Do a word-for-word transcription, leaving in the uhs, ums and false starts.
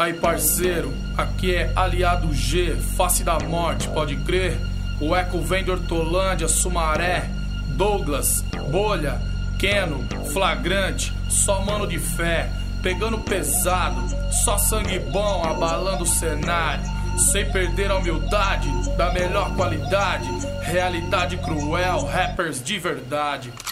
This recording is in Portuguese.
Aí parceiro, aqui é Aliado G, face da morte, pode crer? O Eco vem de Hortolândia, Sumaré, Douglas, Bolha, Keno, Flagrante, só mano de fé, pegando pesado, só sangue bom abalando o cenário, sem perder a humildade, da melhor qualidade, realidade cruel, rappers de verdade.